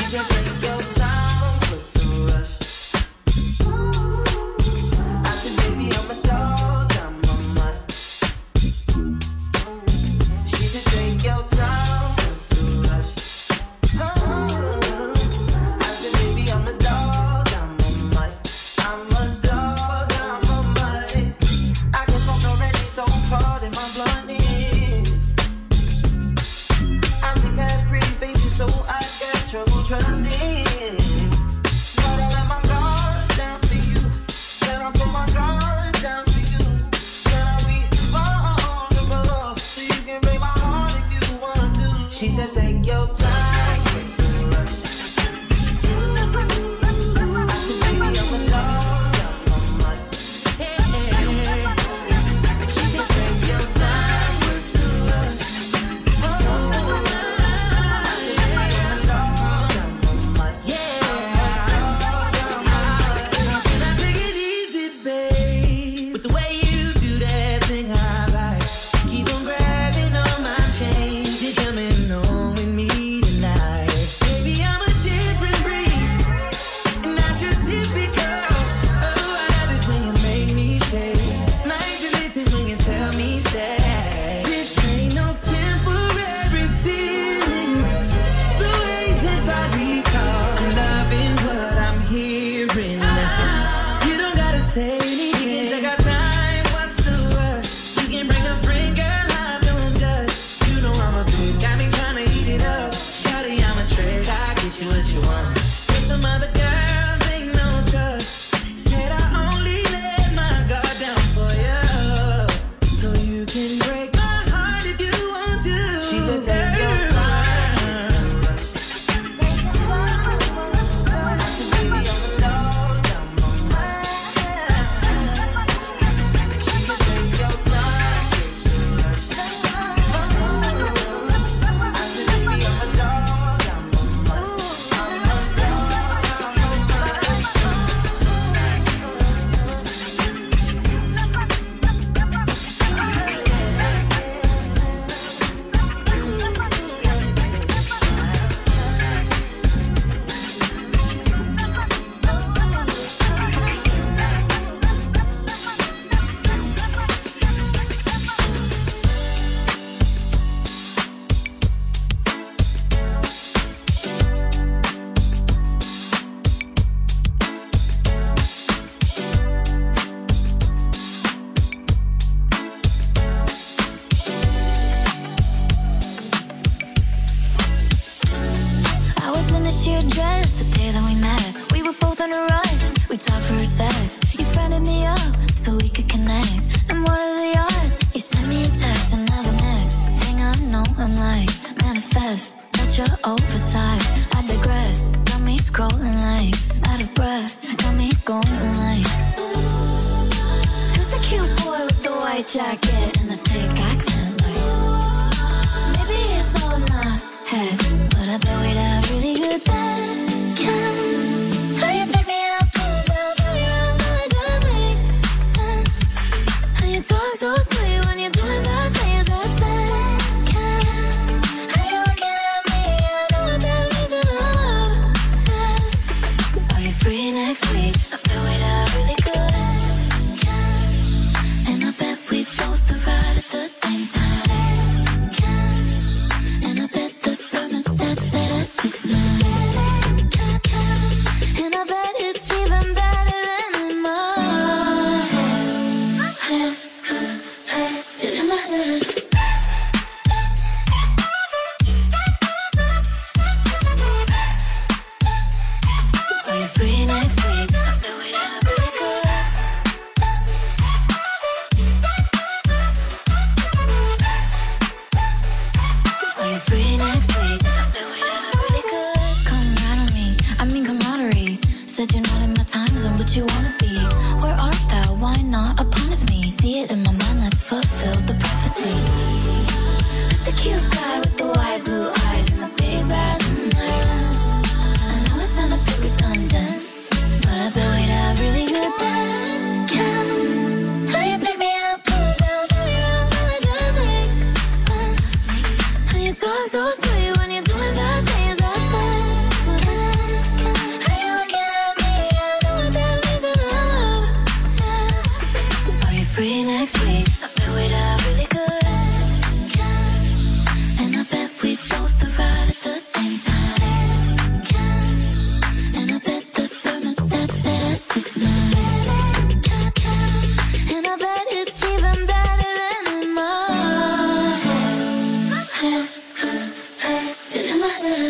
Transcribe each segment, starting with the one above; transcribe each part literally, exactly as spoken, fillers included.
said take your time, what's the rush? I said baby I'm a dog, I'm a mutt. She said take your time, what's the rush? Oh. I said baby I'm a dog, I'm a mutt. I'm a dog, I'm a mutt. I can smoke already, so pardon my bluntness. I see past pretty faces, so I got trouble trusting. But I let my guard down for you. Said I put my guard down for you. Said I'll be vulnerable, so you can break my heart if you want to. She said take your time, what's the rush? I said baby I'm a dog, I'm a mutt. Hey, hey, hey. She said take your time, what's the rush? Oh, I said baby I'm a dog, I'm a mutt. Yeah, and I take it easy, babe, with the way you do that thing I like. Keep on grabbing on my chains. You're coming home with me tonight. Baby, I'm a different breed, and not your typical. Oh, I love it when you make me stay. Night to listen when you tell me stay. This ain't no temporary feeling. The way that body talk, I'm loving what I'm hearing. You don't gotta say anything. You can take our time, what's the rush? You can bring a friend, girl, I don't judge. You know I'm a pig, got me tryna eat it up. Shawty, I'm a trick, I get you what you want. With them other girls, ain't no trust. Said I only let my guard down for you, so you can break my heart if you want to. She said take your time. Take your time. I said baby I'm a dog, I'm a mutt. She said take your time, what's the rush? I said baby I'm a dog, I'm a mutt. I'm a dog, I'm a mutt. I was in a sheer dress the day that we met. We were both in a rush. We talked for a sec. You friended me up so we could connect. And what are the odds? You sent me a text, and now the next thing I know, I'm like, manifest. That's your oversized. I digress. Got me scrolling like out of breath. Got me going like, who's the cute boy with the white jacket and the thick accent? Like, maybe it's all in my head, but I bet we'd have really good bacon. How you pick me up, pull down, tell me around, how it just makes sense. How you talk so sweet when you're doing bad things, that's bacon. How you looking at me, I know what that means in love obsessed. Are you free next week? I bet we'd have really good bacon. And I bet we both arrive at the same time. And I bet the thermostat said at six nine. And I bet it's even better than in my head. In my head. Are you free next week? I bet we'd have really good. Are you free next week? I bet we'd have really good. Come right on me, I mean camaraderie. Said you're not in my time zone, but you wanna be. Where art thou? Why not upon with me? See it in my mind, let's fulfill the prophecy. Who's the cute guy with the white blue eyes and the big bad night? I know it sound a bit redundant, but I bet we'd have really good bacon. How you pick me up, pull down, tell me around, how it just makes sense. How you talk so sweet when you're doing bad things, that's bacon. It's mine, and I bet it's even better than mine. In my head.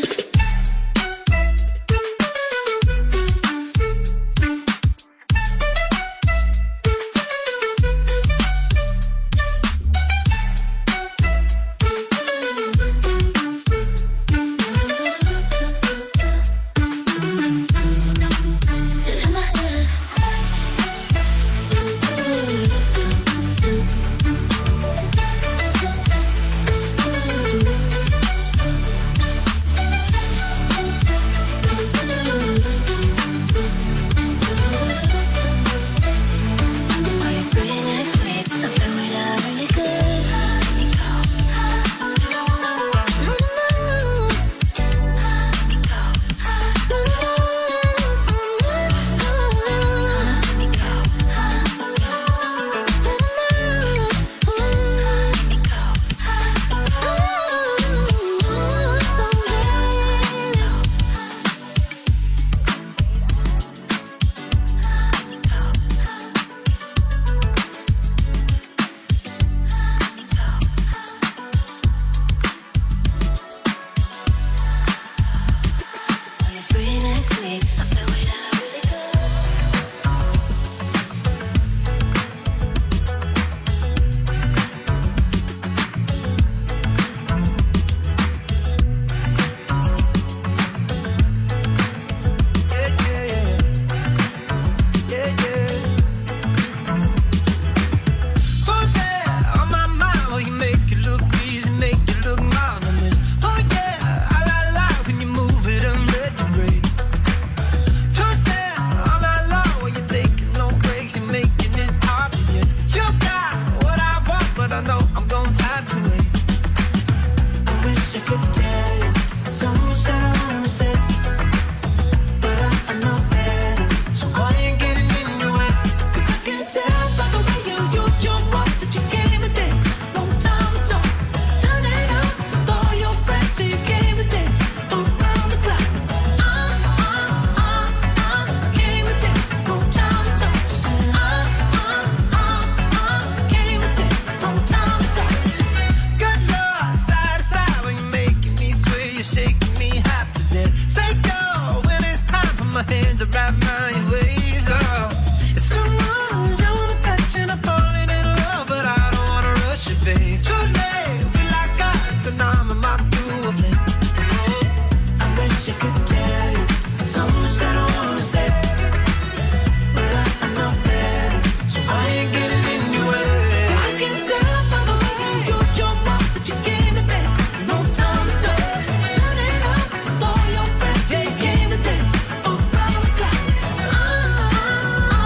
Oh,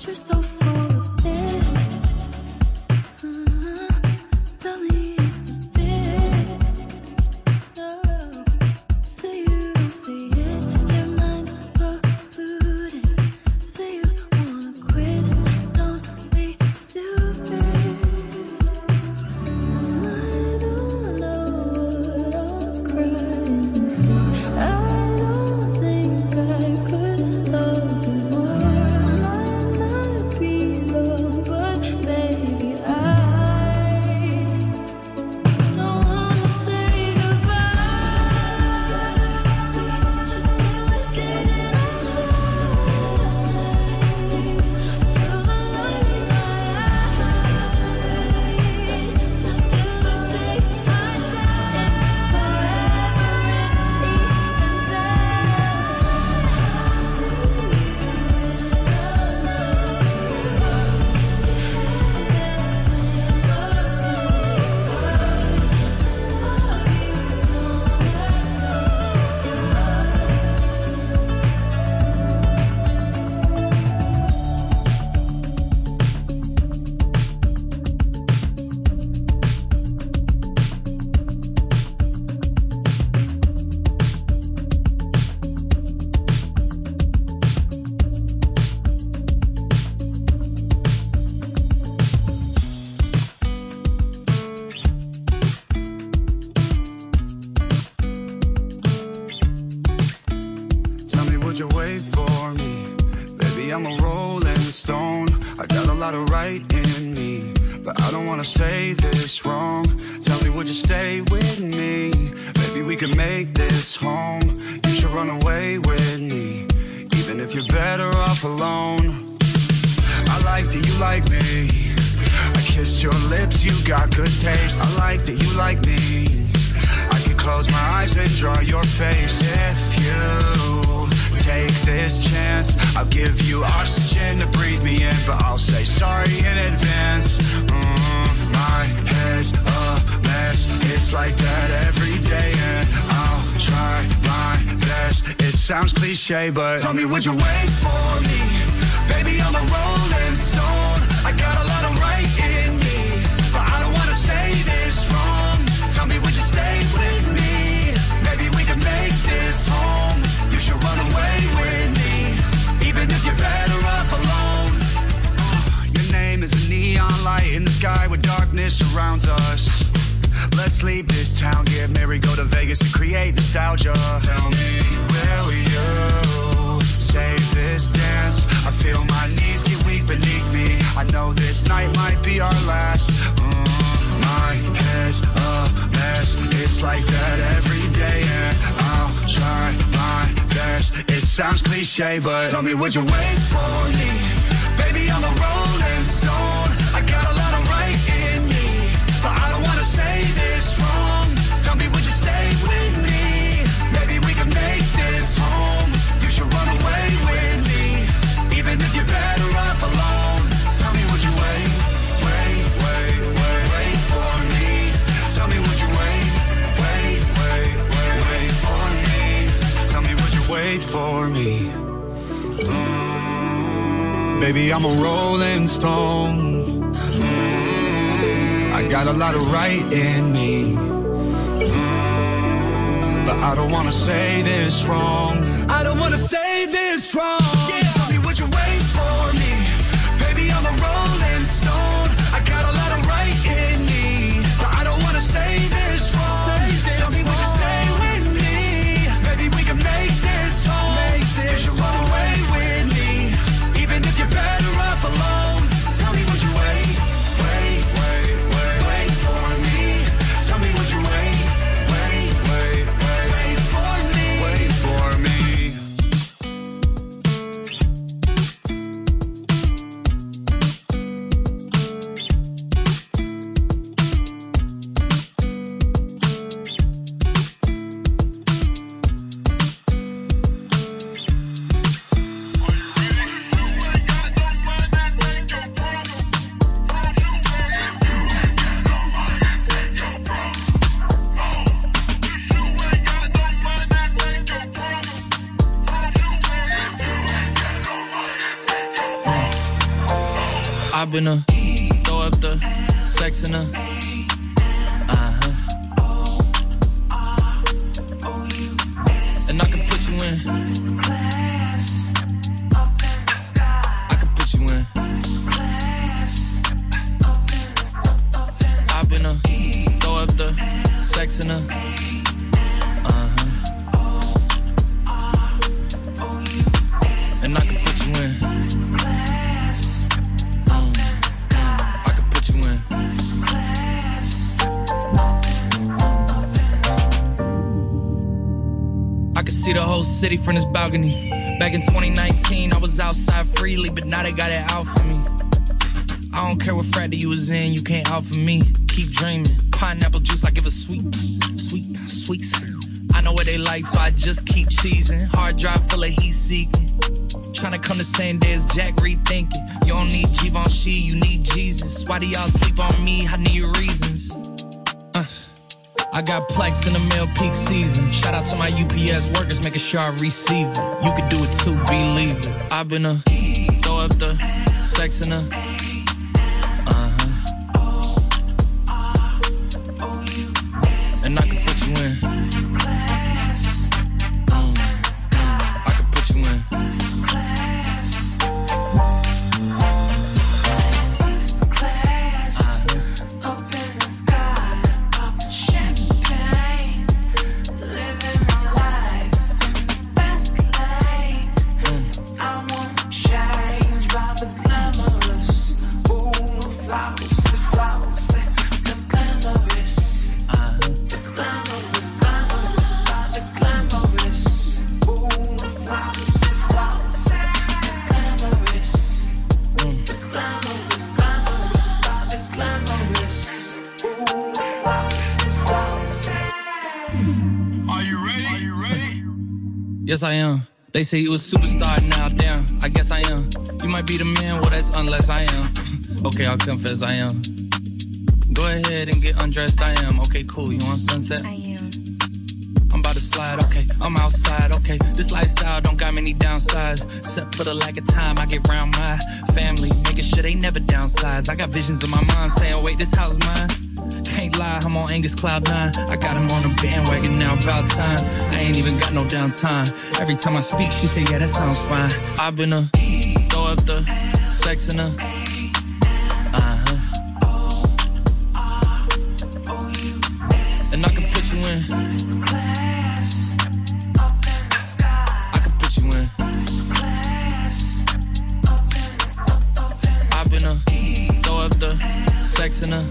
you're so full of it. Uh-huh. Tell me it's a bit. No. Say you don't see it. Your mind's polluted. Say you wanna quit. Don't be stupid. And I don't know what I'm crying for. I don't think I could love you more. Might not be love, but baby, I don't wanna say goodbye. Should steal the day that I die. Till the light in my eyes. Till the day I die. Forever Tell me, would you wait for me? Baby, I'm a rolling stone. I got a lot of right in me, but I don't wanna say this wrong. Tell me, would you stay with me? Maybe we can make this home. You should run away with me, even if you're better off alone. I like that you like me. I kissed your lips, you got good taste. I like that you like me. I could close my eyes and draw your face. If you take this chance, I'll give you oxygen to breathe me in, but I'll say sorry in advance. Mm, my head's a mess. It's like that every day, and I'll try my best. It sounds cliche, but tell me, would you wait for me? Baby, I'm a rolling stone. I got a lot of right in me, but I don't wanna say this wrong. Tell me, would you stay with me? Maybe we can make this home. You should run away with me, even if you're better off alone. Your name is a neon light in the sky where darkness surrounds us. Let's leave this town, get married, go to Vegas and create nostalgia. Tell me, will you save this dance? I feel my knees get weak beneath me. I know this night might be our last. Mm, my head's a mess. It's like that every day, and I'll try my best. It sounds cliche, but tell me, would you wait for me? Baby, I'm a rolling stone. I got a lot of right in me, but I don't wanna say this wrong. Tell me, would you stay with me? Maybe we can make this home. You should run away with me, even if you're better off alone. Tell me, would you wait, wait, wait, wait, wait for me? Tell me, would you wait, wait, wait, wait, wait for me? Tell me, would you wait for me? Mm, baby, I'm a rolling stone. Mm, I got a lot of right in me, mm, but I don't wanna say this wrong. I don't wanna say this wrong. Yeah. Tell me, would you wait for me? Baby, I'm a rolling stone. I got a lot of right in me, but I don't wanna say this wrong. Say this Tell me, would you stay with me? Maybe we can make this home. Make this you should run away with me, even if you're better off alone. Tell me, would you wait, wait, wait, wait, wait for me? Tell me, would you wait, wait, wait, wait, wait for me? Wait for me. I've been a throw up the sex in a uh-huh. And I can put you in. I can put you in. I've been a throw up the sex in a uh-huh. And I can put you in. I can see the whole city from this balcony. Back in twenty nineteen, I was outside freely, but now they got it out for me. I don't care what frat you was in, you can't out for me. Keep dreaming. Pineapple juice, I give a sweet, sweet, sweet. I know what they like, so I just keep cheesing. Hard drive full of heat seeking. Tryna come the same day as Jack, rethinking. You don't need Givenchy, you need Jesus. Why do y'all sleep on me? I need reasons. Uh. I got plex in the mail peak season. Shout out to my U P S workers, making sure I receive it. You could do it too, believe it. I've been a throw up the sex in a uh-huh. And I can put you in. Mm, mm, I can put you in. Yes, I am. They say you a superstar now, damn. I guess I am. You might be the man, well, that's unless I am. Okay, I'll confess I am. Go ahead and get undressed, I am. Okay, cool, you want sunset? I am. I'm about to slide, okay. I'm outside, okay. This lifestyle don't got many downsides. Except for the lack of time I get around my family. Making sure they never downsize. I got visions of my mom saying, wait, this house mine? Can't lie, I'm on Angus Cloud nine. I got him on the bandwagon now, about time. I ain't even got no downtime. Every time I speak, she say, yeah, that sounds fine. I've been a throw up the sex in a uh-huh. And I can put you in. I can put you in. I've been a throw up the sex in a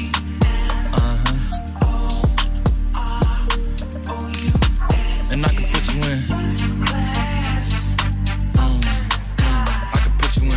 and I can put you in. Mm, mm, I can put you in.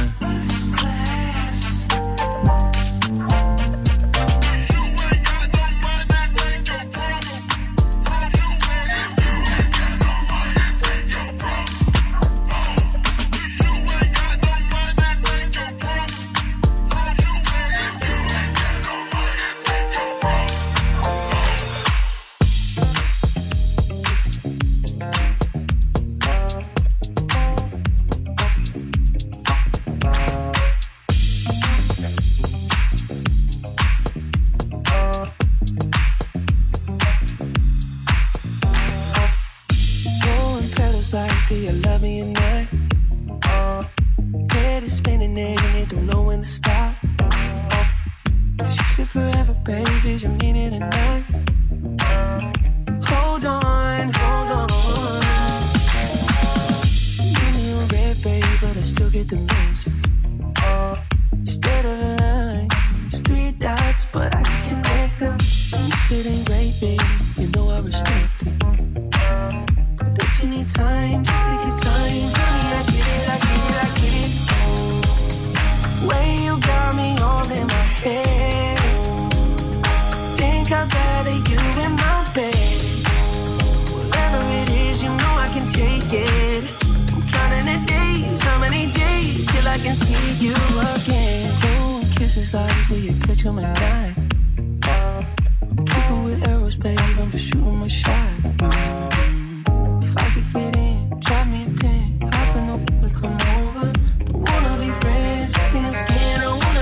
Wanna be friends, just in the skin, I wanna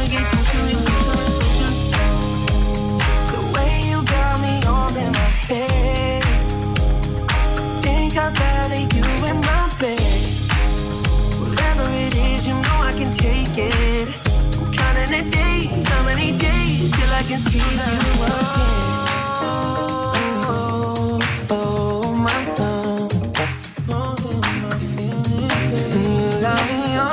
can see you again. Oh, my God. Oh, my feelings, you got me on.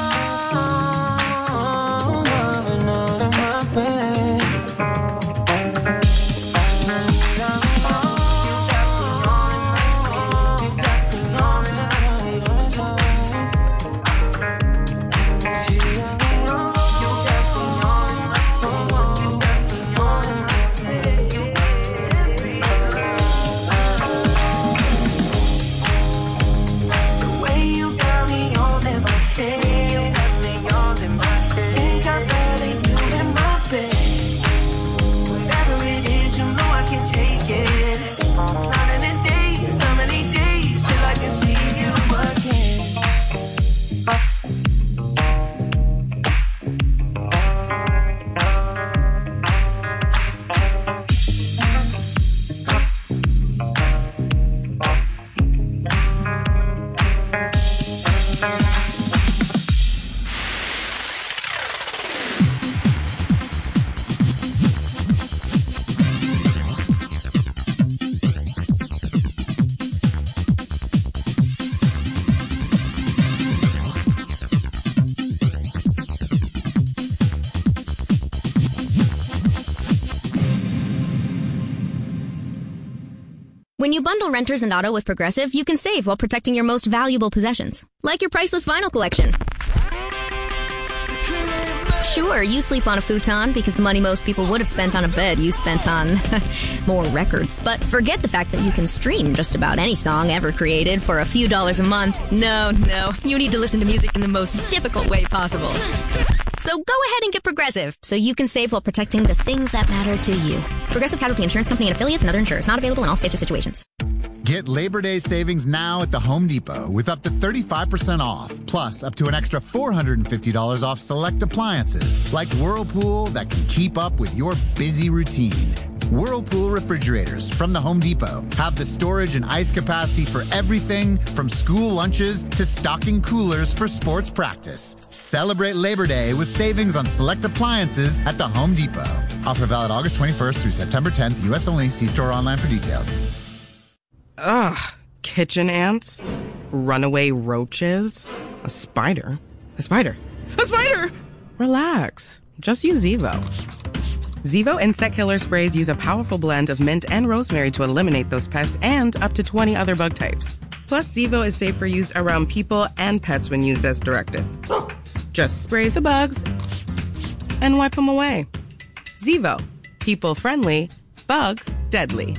When you bundle renters and auto with Progressive, you can save while protecting your most valuable possessions, like your priceless vinyl collection. Sure, you sleep on a futon because the money most people would have spent on a bed you spent on more records. But forget the fact that you can stream just about any song ever created for a few dollars a month. No, no, you need to listen to music in the most difficult way possible. So go ahead and get Progressive so you can save while protecting the things that matter to you. Progressive Casualty Insurance Company and affiliates and other insurers. Not available in all states or situations. Get Labor Day savings now at the Home Depot with up to thirty-five percent off, plus up to an extra four hundred fifty dollars off select appliances like Whirlpool that can keep up with your busy routine. Whirlpool refrigerators from the Home Depot have the storage and ice capacity for everything from school lunches to stocking coolers for sports practice. Celebrate Labor Day with savings on select appliances at the Home Depot. Offer valid August twenty-first through September tenth, U S only. See store online for details. Ugh, kitchen ants, runaway roaches, a spider, a spider, a spider! Relax, just use Zevo. Zevo insect killer sprays use a powerful blend of mint and rosemary to eliminate those pests and up to twenty other bug types. Plus, Zevo is safe for use around people and pets when used as directed. Just spray the bugs and wipe them away. Zevo, people friendly, bug deadly.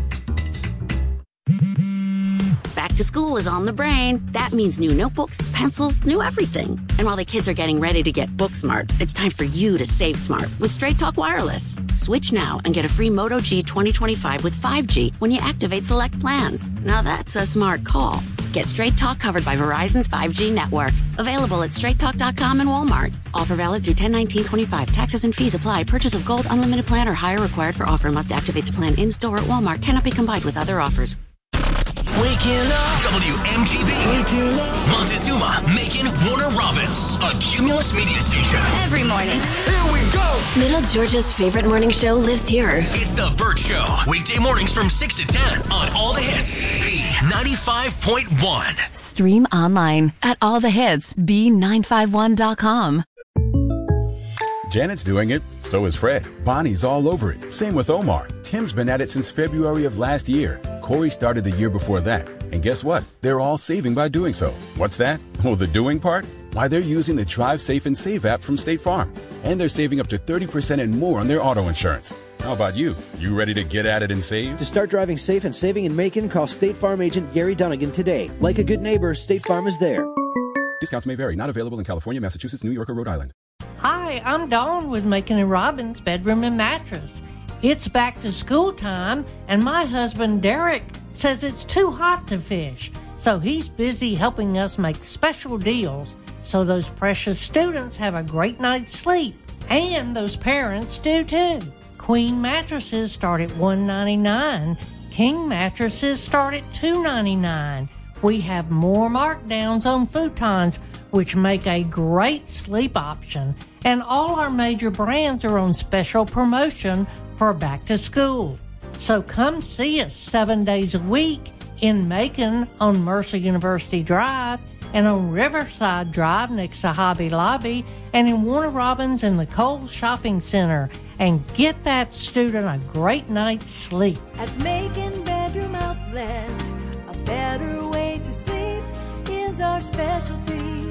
Back to school is on the brain. That means new notebooks, pencils, new everything. And while the kids are getting ready to get book smart, it's time for you to save smart with Straight Talk Wireless. Switch now and get a free Moto G twenty twenty-five with five G when you activate select plans. Now that's a smart call. Get Straight Talk covered by Verizon's five G network. Available at straight talk dot com and Walmart. Offer valid through ten nineteen twenty-five. Taxes and fees apply. Purchase of gold unlimited plan or higher required for offer. Must activate the plan in store at Walmart. Cannot be combined with other offers. Waking up. W M G B. Waking up. Montezuma, Macon, Warner Robins. A Cumulus media station. Every morning. Here we go. Middle Georgia's favorite morning show lives here. It's The Burt Show. Weekday mornings from six to ten on All the Hits. B ninety-five point one. Stream online at all the hits b nine five one dot com. Janet's doing it. So is Fred. Bonnie's all over it. Same with Omar. Tim's been at it since February of last year. Corey started the year before that. And guess what? They're all saving by doing so. What's that? Oh, the doing part? Why, they're using the Drive Safe and Save app from State Farm. And they're saving up to thirty percent and more on their auto insurance. How about you? You ready to get at it and save? To start driving safe and saving in Macon, call State Farm agent Gary Dunnigan today. Like a good neighbor, State Farm is there. Discounts may vary. Not available in California, Massachusetts, New York, or Rhode Island. Hi, I'm Dawn with Macon and Robbins Bedroom and Mattress. It's back to school time, and my husband Derek says it's too hot to fish, so he's busy helping us make special deals so those precious students have a great night's sleep, and those parents do too. Queen mattresses start at one ninety-nine. King mattresses start at two ninety-nine. We have more markdowns on futons, which make a great sleep option. And all our major brands are on special promotion for back to school. So come see us seven days a week in Macon on Mercer University Drive, and on Riverside Drive next to Hobby Lobby, and in Warner Robins in the Kohl's Shopping Center. And get that student a great night's sleep. At Macon Bedroom Outlet, a better way to sleep is our specialty.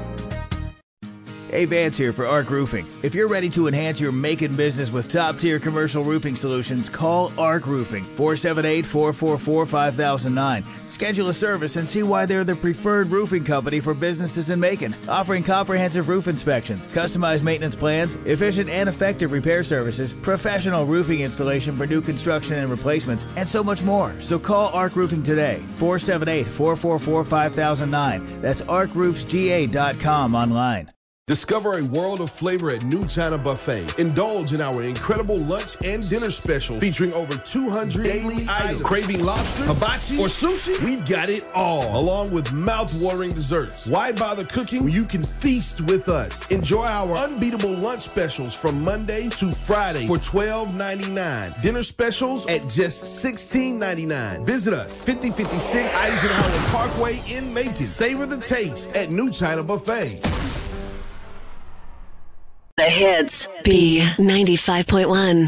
Hey, Vance here for Arc Roofing. If you're ready to enhance your Macon business with top-tier commercial roofing solutions, call Arc Roofing, four seven eight, four four four, five thousand nine. Schedule a service and see why they're the preferred roofing company for businesses in Macon, offering comprehensive roof inspections, customized maintenance plans, efficient and effective repair services, professional roofing installation for new construction and replacements, and so much more. So call Arc Roofing today, four seven eight, four four four, five thousand nine. That's arc roofs g a dot com online. Discover a world of flavor at New China Buffet. Indulge in our incredible lunch and dinner special featuring over two hundred daily items. Craving lobster, hibachi, or sushi? We've got it all, along with mouth-watering desserts. Why bother cooking when you can feast with us? Enjoy our unbeatable lunch specials from Monday to Friday for twelve ninety-nine. Dinner specials at just sixteen ninety-nine. Visit us, fifty fifty-six Eisenhower Parkway in Macon. Savor the taste at New China Buffet. The hits. B ninety-five point one.